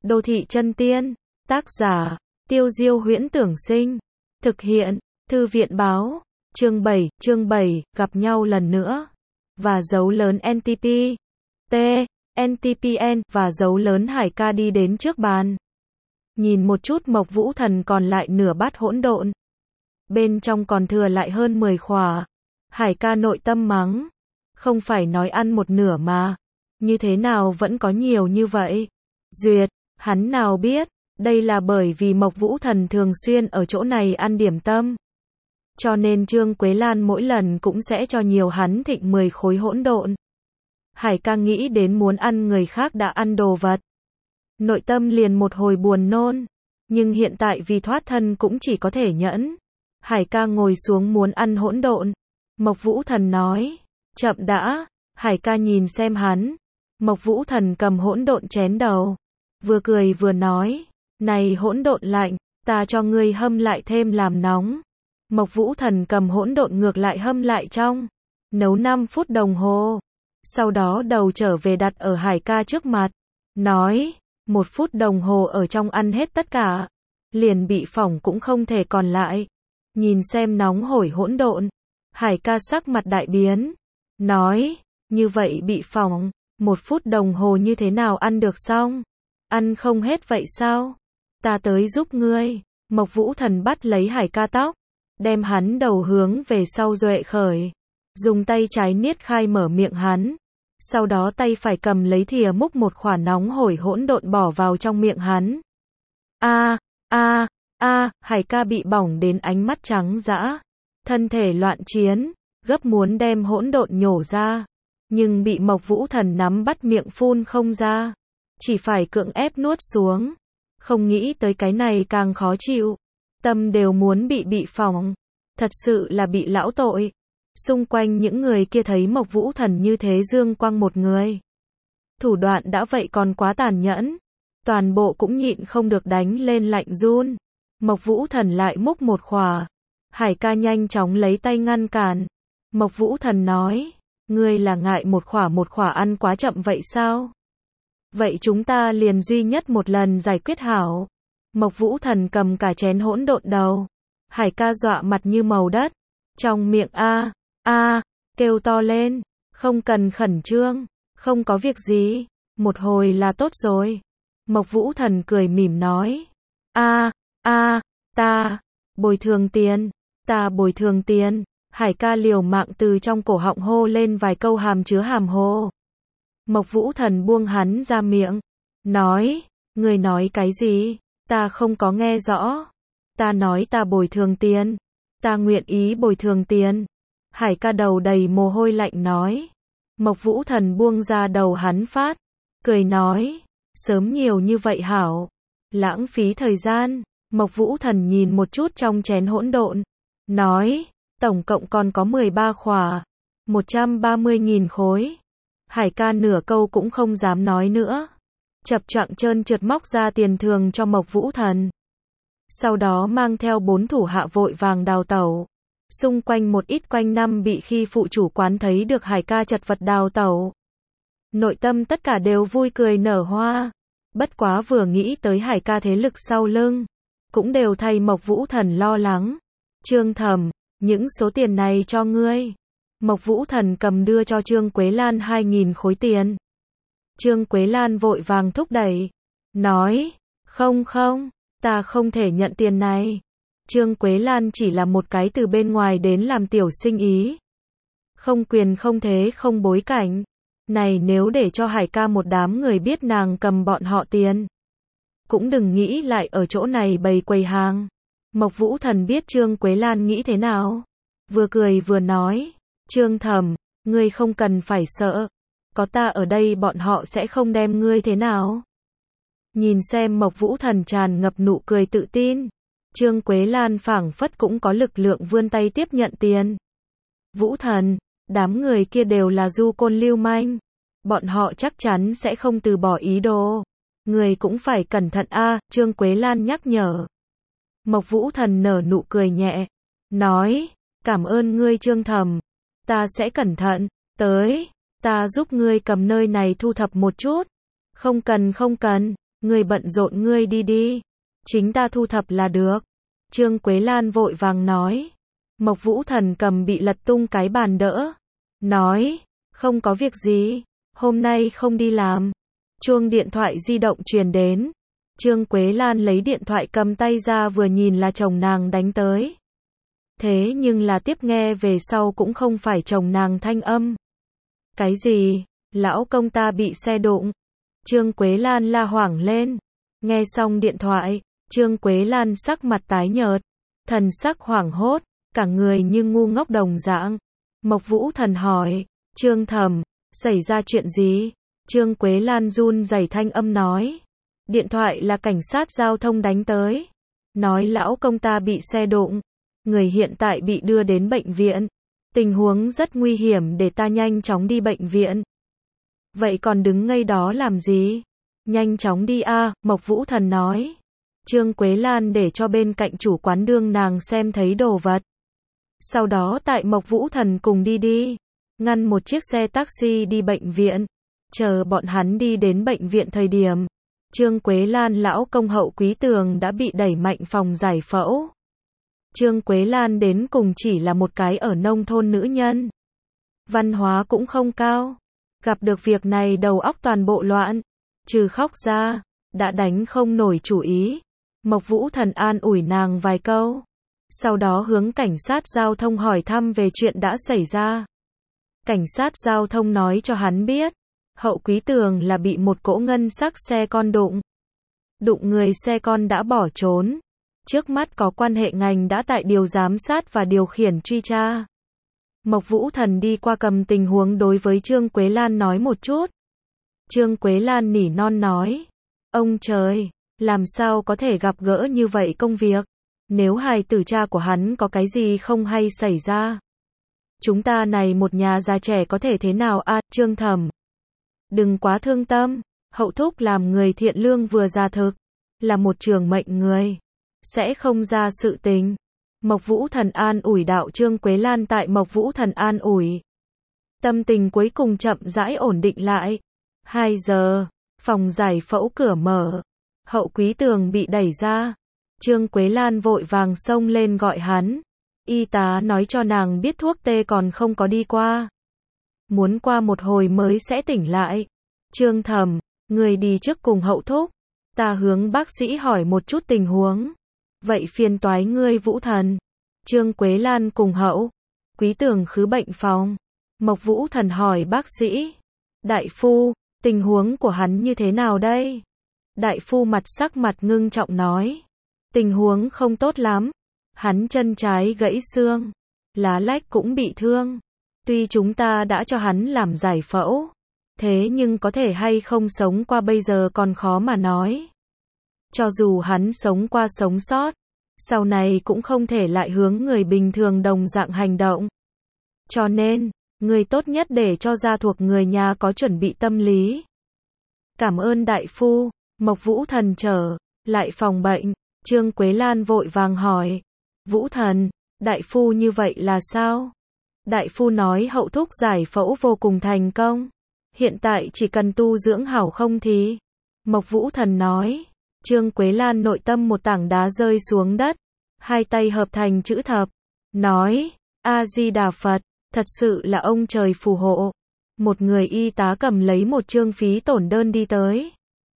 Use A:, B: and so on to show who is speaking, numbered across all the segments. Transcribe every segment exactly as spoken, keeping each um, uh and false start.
A: Đô thị chân tiên, tác giả, Tiêu Diêu Huyễn Tưởng Sinh, thực hiện, Thư viện Báo, chương bảy, chương bảy, gặp nhau lần nữa, và dấu lớn en tê pê, T, en tê pê en, và dấu lớn Hải ca đi đến trước bàn. Nhìn một chút Mộc Vũ Thần còn lại nửa bát hỗn độn. Bên trong còn thừa lại hơn mười khỏa. Hải ca nội tâm mắng. Không phải nói ăn một nửa mà. Như thế nào vẫn có nhiều như vậy? Duyệt, hắn nào biết, đây là bởi vì Mộc Vũ Thần thường xuyên ở chỗ này ăn điểm tâm. Cho nên Trương Quế Lan mỗi lần cũng sẽ cho nhiều hắn thịnh mười khối hỗn độn. Hải ca nghĩ đến muốn ăn người khác đã ăn đồ vật. Nội tâm liền một hồi buồn nôn. Nhưng hiện tại vì thoát thân cũng chỉ có thể nhẫn. Hải ca ngồi xuống muốn ăn hỗn độn. Mộc Vũ Thần nói, chậm đã. Hải ca nhìn xem hắn. Mộc Vũ Thần cầm hỗn độn chén đầu. Vừa cười vừa nói, này hỗn độn lạnh, ta cho ngươi hâm lại thêm làm nóng. Mộc Vũ Thần cầm hỗn độn ngược lại hâm lại trong. Nấu năm phút đồng hồ. Sau đó đầu trở về đặt ở Hải ca trước mặt. Nói, một phút đồng hồ ở trong ăn hết tất cả. Liền bị phỏng cũng không thể còn lại. Nhìn xem nóng hổi hỗn độn. Hải ca sắc mặt đại biến. Nói, như vậy bị phỏng, một phút đồng hồ như thế nào ăn được xong? Ăn không hết vậy sao? Ta tới giúp ngươi. Mộc Vũ Thần bắt lấy Hải ca tóc. Đem hắn đầu hướng về sau duệ khởi. Dùng tay trái niết khai mở miệng hắn. Sau đó tay phải cầm lấy thìa múc một khỏa nóng hổi hỗn độn bỏ vào trong miệng hắn. A, a, a, Hải ca bị bỏng đến ánh mắt trắng dã. Thân thể loạn chiến, gấp muốn đem hỗn độn nhổ ra. Nhưng bị Mộc Vũ Thần nắm bắt miệng phun không ra. Chỉ phải cưỡng ép nuốt xuống. Không nghĩ tới cái này càng khó chịu. Tâm đều muốn bị bị phỏng. Thật sự là bị lão tội. Xung quanh những người kia thấy Mộc Vũ Thần như thế dương quang một người. Thủ đoạn đã vậy còn quá tàn nhẫn. Toàn bộ cũng nhịn không được đánh lên lạnh run. Mộc Vũ Thần lại múc một khỏa. Hải ca nhanh chóng lấy tay ngăn cản. Mộc Vũ Thần nói, ngươi là ngại một khỏa một khỏa ăn quá chậm vậy sao? Vậy chúng ta liền duy nhất một lần giải quyết hảo. Mộc Vũ Thần cầm cả chén hỗn độn đầu. Hải ca dọa mặt như màu đất. Trong miệng a, a, kêu to lên. Không cần khẩn trương. Không có việc gì. Một hồi là tốt rồi. Mộc Vũ Thần cười mỉm nói. A, a, ta, bồi thường tiền. Ta bồi thường tiền. Hải ca liều mạng từ trong cổ họng hô lên vài câu hàm chứa hàm hồ. Mộc Vũ Thần buông hắn ra miệng. Nói, ngươi nói cái gì? Ta không có nghe rõ. Ta nói ta bồi thường tiền. Ta nguyện ý bồi thường tiền. Hải ca đầu đầy mồ hôi lạnh nói. Mộc Vũ Thần buông ra đầu hắn phát. Cười nói, sớm nhiều như vậy hảo. Lãng phí thời gian. Mộc Vũ Thần nhìn một chút trong chén hỗn độn. Nói, tổng cộng còn có mười ba khỏa. một trăm ba mươi nghìn khối. Hải ca nửa câu cũng không dám nói nữa. Chập choạng trơn trượt móc ra tiền thường cho Mộc Vũ Thần. Sau đó mang theo bốn thủ hạ vội vàng đào tẩu. Xung quanh một ít quanh năm bị khi phụ chủ quán thấy được Hải ca chật vật đào tẩu. Nội tâm tất cả đều vui cười nở hoa. Bất quá vừa nghĩ tới Hải ca thế lực sau lưng. Cũng đều thay Mộc Vũ Thần lo lắng. Trương Thẩm, những số tiền này cho ngươi. Mộc Vũ Thần cầm đưa cho Trương Quế Lan hai nghìn khối tiền. Trương Quế Lan vội vàng thúc đẩy. Nói, không không, ta không thể nhận tiền này. Trương Quế Lan chỉ là một cái từ bên ngoài đến làm tiểu sinh ý. Không quyền không thế không bối cảnh. Này nếu để cho Hải ca một đám người biết nàng cầm bọn họ tiền. Cũng đừng nghĩ lại ở chỗ này bày quầy hàng. Mộc Vũ Thần biết Trương Quế Lan nghĩ thế nào. Vừa cười vừa nói. Trương Thẩm, ngươi không cần phải sợ. Có ta ở đây bọn họ sẽ không đem ngươi thế nào. Nhìn xem Mộc Vũ Thần tràn ngập nụ cười tự tin. Trương Quế Lan phảng phất cũng có lực lượng vươn tay tiếp nhận tiền. Vũ Thần, đám người kia đều là du côn lưu manh. Bọn họ chắc chắn sẽ không từ bỏ ý đồ. Người cũng phải cẩn thận a, Trương Quế Lan nhắc nhở. Mộc Vũ Thần nở nụ cười nhẹ. Nói, cảm ơn ngươi Trương Thẩm. Ta sẽ cẩn thận. Tới, ta giúp ngươi cầm nơi này thu thập một chút. Không cần không cần. Ngươi bận rộn ngươi đi đi. Chính ta thu thập là được. Trương Quế Lan vội vàng nói. Mộc Vũ Thần cầm bị lật tung cái bàn đỡ. Nói, không có việc gì, hôm nay không đi làm. Chuông điện thoại di động truyền đến. Trương Quế Lan lấy điện thoại cầm tay ra vừa nhìn là chồng nàng đánh tới. Thế nhưng là tiếp nghe về sau cũng không phải chồng nàng thanh âm. Cái gì? Lão công ta bị xe đụng. Trương Quế Lan la hoảng lên. Nghe xong điện thoại, Trương Quế Lan sắc mặt tái nhợt, thần sắc hoảng hốt, cả người như ngu ngốc đồng dạng. Mộc Vũ Thần hỏi, Trương Thẩm, xảy ra chuyện gì? Trương Quế Lan run rẩy thanh âm nói. Điện thoại là cảnh sát giao thông đánh tới. Nói lão công ta bị xe đụng. Người hiện tại bị đưa đến bệnh viện. Tình huống rất nguy hiểm để ta nhanh chóng đi bệnh viện. Vậy còn đứng ngây đó làm gì? Nhanh chóng đi a, Mộc Vũ Thần nói. Trương Quế Lan để cho bên cạnh chủ quán đương nàng xem thấy đồ vật. Sau đó tại Mộc Vũ Thần cùng đi đi. Ngăn một chiếc xe taxi đi bệnh viện. Chờ bọn hắn đi đến bệnh viện thời điểm. Trương Quế Lan lão công Hậu Quý Tường đã bị đẩy mạnh phòng giải phẫu. Trương Quế Lan đến cùng chỉ là một cái ở nông thôn nữ nhân. Văn hóa cũng không cao. Gặp được việc này đầu óc toàn bộ loạn. Trừ khóc ra, đã đánh không nổi chủ ý. Mộc Vũ Thần an ủi nàng vài câu. Sau đó hướng cảnh sát giao thông hỏi thăm về chuyện đã xảy ra. Cảnh sát giao thông nói cho hắn biết. Hậu Quý Tường là bị một cỗ ngân sắc xe con đụng. Đụng người xe con đã bỏ trốn. Trước mắt có quan hệ ngành đã tại điều giám sát và điều khiển truy tra. Mộc Vũ Thần đi qua cầm tình huống đối với Trương Quế Lan nói một chút. Trương Quế Lan nỉ non nói. Ông trời, làm sao có thể gặp gỡ như vậy công việc. Nếu hài tử cha của hắn có cái gì không hay xảy ra. Chúng ta này một nhà già trẻ có thể thế nào a, à, Trương Thẩm. Đừng quá thương tâm, Hậu thúc làm người thiện lương vừa ra thực. Là một trường mệnh người. Sẽ không ra sự tình. Mộc Vũ Thần an ủi đạo. Trương Quế Lan tại Mộc Vũ Thần an ủi. Tâm tình cuối cùng chậm rãi ổn định lại. hai giờ, phòng giải phẫu cửa mở. Hậu Quý Tường bị đẩy ra. Trương Quế Lan vội vàng xông lên gọi hắn. Y tá nói cho nàng biết thuốc tê còn không có đi qua. Muốn qua một hồi mới sẽ tỉnh lại. Trương Thẩm, người đi trước cùng Hậu thúc. Ta hướng bác sĩ hỏi một chút tình huống. Vậy phiền toái ngươi Vũ Thần. Trương Quế Lan cùng Hậu Quý Tường khứ bệnh phòng. Mộc Vũ Thần hỏi bác sĩ. Đại phu, tình huống của hắn như thế nào đây? Đại phu mặt sắc mặt ngưng trọng nói. Tình huống không tốt lắm. Hắn chân trái gãy xương. Lá lách cũng bị thương. Tuy chúng ta đã cho hắn làm giải phẫu. Thế nhưng có thể hay không sống qua bây giờ còn khó mà nói. Cho dù hắn sống qua sống sót. Sau này cũng không thể lại hướng người bình thường đồng dạng hành động. Cho nên, người tốt nhất để cho gia thuộc người nhà có chuẩn bị tâm lý. Cảm ơn đại phu. Mộc Vũ Thần trở lại phòng bệnh. Trương Quế Lan vội vàng hỏi. Vũ Thần, đại phu như vậy là sao? Đại phu nói Hậu thúc giải phẫu vô cùng thành công. Hiện tại chỉ cần tu dưỡng hảo không thì. Mộc Vũ Thần nói. Trương Quế Lan nội tâm một tảng đá rơi xuống đất. Hai tay hợp thành chữ thập. Nói. A-di-đà Phật. Thật sự là ông trời phù hộ. Một người y tá cầm lấy một trương phí tổn đơn đi tới.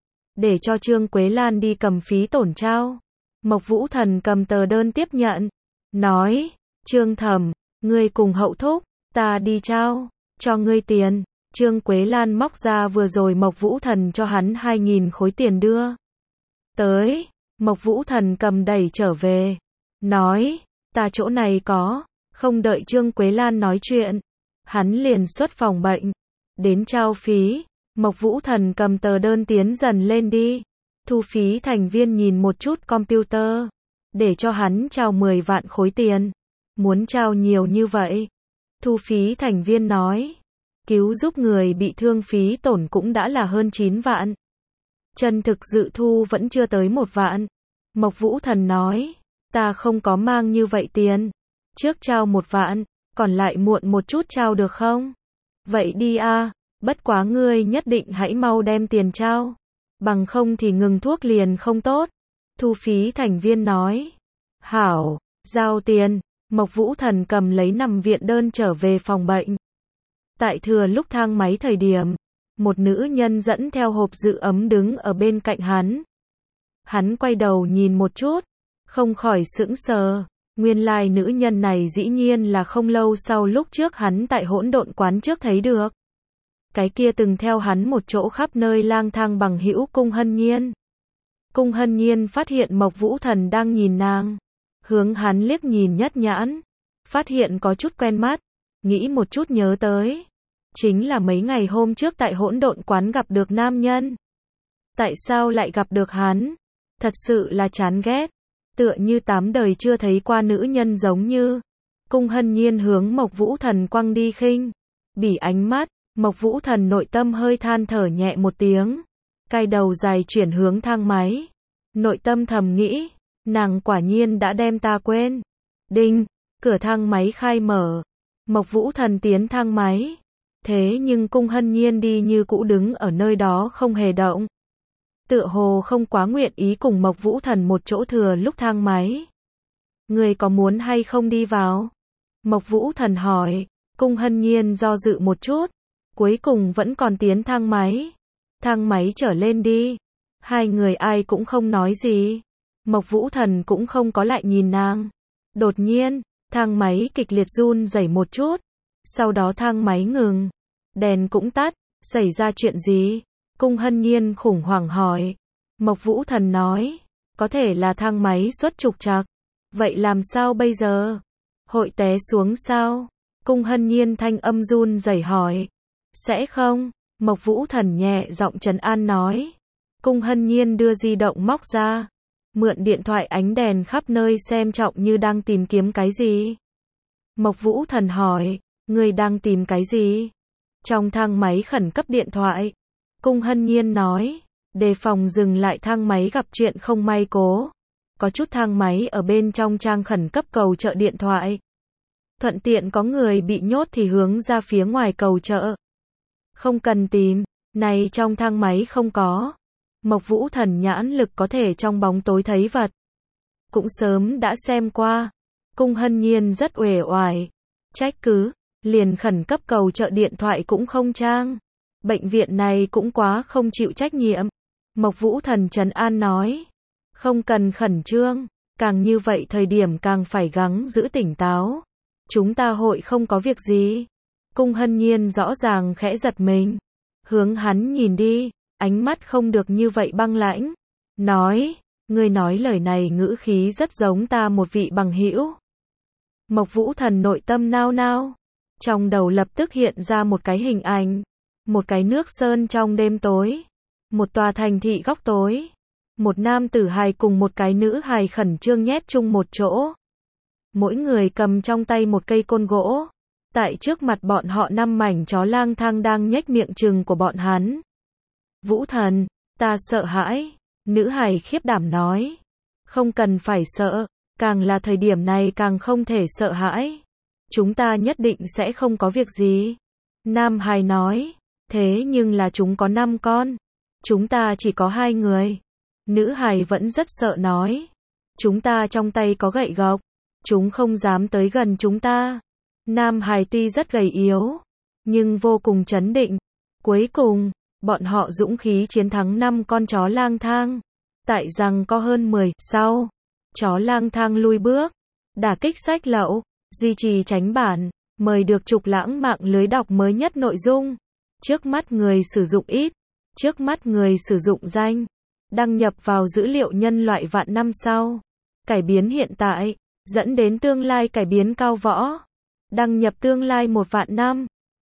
A: Để cho Trương Quế Lan đi cầm phí tổn trao. Mộc Vũ Thần cầm tờ đơn tiếp nhận. Nói. Trương Thẩm, ngươi cùng Hậu thúc, ta đi trao. Cho ngươi tiền. Trương Quế Lan móc ra vừa rồi Mộc Vũ Thần cho hắn hai nghìn khối tiền đưa. Tới. Mộc Vũ Thần cầm đẩy trở về. Nói. Ta chỗ này có. Không đợi Trương Quế Lan nói chuyện. Hắn liền xuất phòng bệnh. Đến trao phí. Mộc Vũ Thần cầm tờ đơn tiến dần lên đi. Thu phí thành viên nhìn một chút computer. Để cho hắn trao mười vạn khối tiền. Muốn trao nhiều như vậy. Thu phí thành viên nói. Cứu giúp người bị thương phí tổn cũng đã là hơn chín vạn. Chân thực dự thu vẫn chưa tới một vạn. Mộc Vũ Thần nói. Ta không có mang như vậy tiền. Trước trao một vạn. Còn lại muộn một chút trao được không? Vậy đi a. Bất quá ngươi nhất định hãy mau đem tiền trao. Bằng không thì ngừng thuốc liền không tốt. Thu phí thành viên nói. Hảo, giao tiền. Mộc Vũ Thần cầm lấy nằm viện đơn trở về phòng bệnh. Tại thừa lúc thang máy thời điểm, một nữ nhân dẫn theo hộp giữ ấm đứng ở bên cạnh hắn. Hắn quay đầu nhìn một chút, không khỏi sững sờ. Nguyên lai nữ nhân này dĩ nhiên là không lâu sau lúc trước hắn tại hỗn độn quán trước thấy được. Cái kia từng theo hắn một chỗ khắp nơi lang thang bằng hữu Cung Hân Nhiên. Cung Hân Nhiên phát hiện Mộc Vũ Thần đang nhìn nàng. Hướng hắn liếc nhìn nhất nhãn. Phát hiện có chút quen mắt. Nghĩ một chút nhớ tới. Chính là mấy ngày hôm trước tại hỗn độn quán gặp được nam nhân. Tại sao lại gặp được hắn? Thật sự là chán ghét. Tựa như tám đời chưa thấy qua nữ nhân giống như. Cung Hân Nhiên hướng Mộc Vũ Thần quăng đi khinh bỉ ánh mắt. Mộc Vũ Thần nội tâm hơi than thở nhẹ một tiếng. Cai đầu dài chuyển hướng thang máy. Nội tâm thầm nghĩ. Nàng quả nhiên đã đem ta quên. Đinh. Cửa thang máy khai mở. Mộc Vũ Thần tiến thang máy. Thế nhưng Cung Hân Nhiên đi như cũ đứng ở nơi đó không hề động. Tựa hồ không quá nguyện ý cùng Mộc Vũ Thần một chỗ thừa lúc thang máy. Người có muốn hay không đi vào? Mộc Vũ Thần hỏi. Cung Hân Nhiên do dự một chút. Cuối cùng vẫn còn tiến thang máy. Thang máy trở lên đi. Hai người ai cũng không nói gì. Mộc Vũ Thần cũng không có lại nhìn nàng. Đột nhiên, thang máy kịch liệt run rẩy một chút. Sau đó thang máy ngừng. Đèn cũng tắt. Xảy ra chuyện gì? Cung Hân Nhiên khủng hoảng hỏi. Mộc Vũ Thần nói. Có thể là thang máy xuất trục trặc. Vậy làm sao bây giờ? Hội té xuống sao? Cung Hân Nhiên thanh âm run rẩy hỏi. Sẽ không? Mộc Vũ Thần nhẹ giọng trấn an nói. Cung Hân Nhiên đưa di động móc ra. Mượn điện thoại ánh đèn khắp nơi xem trọng như đang tìm kiếm cái gì. Mộc Vũ Thần hỏi. Người đang tìm cái gì? Trong thang máy khẩn cấp điện thoại. Cung Hân Nhiên nói. Đề phòng dừng lại thang máy gặp chuyện không may cố. Có chút thang máy ở bên trong trang khẩn cấp cầu chợ điện thoại. Thuận tiện có người bị nhốt thì hướng ra phía ngoài cầu chợ. Không cần tìm. Này trong thang máy không có. Mộc Vũ Thần nhãn lực có thể trong bóng tối thấy vật. Cũng sớm đã xem qua. Cung Hân Nhiên rất uể oải. Trách cứ. Liền khẩn cấp cầu chợ điện thoại cũng không trang. Bệnh viện này cũng quá không chịu trách nhiệm. Mộc Vũ Thần trấn an nói. Không cần khẩn trương. Càng như vậy thời điểm càng phải gắng giữ tỉnh táo. Chúng ta hội không có việc gì. Cung Hân Nhiên rõ ràng khẽ giật mình. Hướng hắn nhìn đi. Ánh mắt không được như vậy băng lãnh. Nói. Ngươi nói lời này ngữ khí rất giống ta một vị bằng hữu. Mộc Vũ Thần nội tâm nao nao. Trong đầu lập tức hiện ra một cái hình ảnh. Một cái nước sơn trong đêm tối. Một tòa thành thị góc tối. Một nam tử hài cùng một cái nữ hài khẩn trương nhét chung một chỗ. Mỗi người cầm trong tay một cây côn gỗ. Tại trước mặt bọn họ năm mảnh chó lang thang đang nhếch miệng trừng của bọn hắn. Vũ Thần, ta sợ hãi. Nữ hài khiếp đảm nói. Không cần phải sợ. Càng là thời điểm này càng không thể sợ hãi. Chúng ta nhất định sẽ không có việc gì. Nam hài nói. Thế nhưng là chúng có năm con. Chúng ta chỉ có hai người. Nữ hài vẫn rất sợ nói. Chúng ta trong tay có gậy gộc. Chúng không dám tới gần chúng ta. Nam hài tuy rất gầy yếu. Nhưng vô cùng trấn định. Cuối cùng, bọn họ dũng khí chiến thắng năm con chó lang thang. Tại rằng có hơn mười. Sau, chó lang thang lui bước. Đả kích sách lậu. Duy trì tránh bản. Mời được trục lãng mạng lưới đọc mới nhất nội dung. Trước mắt người sử dụng ít. Trước mắt người sử dụng danh. Đăng nhập vào dữ liệu nhân loại vạn năm sau. Cải biến hiện tại. Dẫn đến tương lai cải biến cao võ. Đăng nhập tương lai một vạn năm.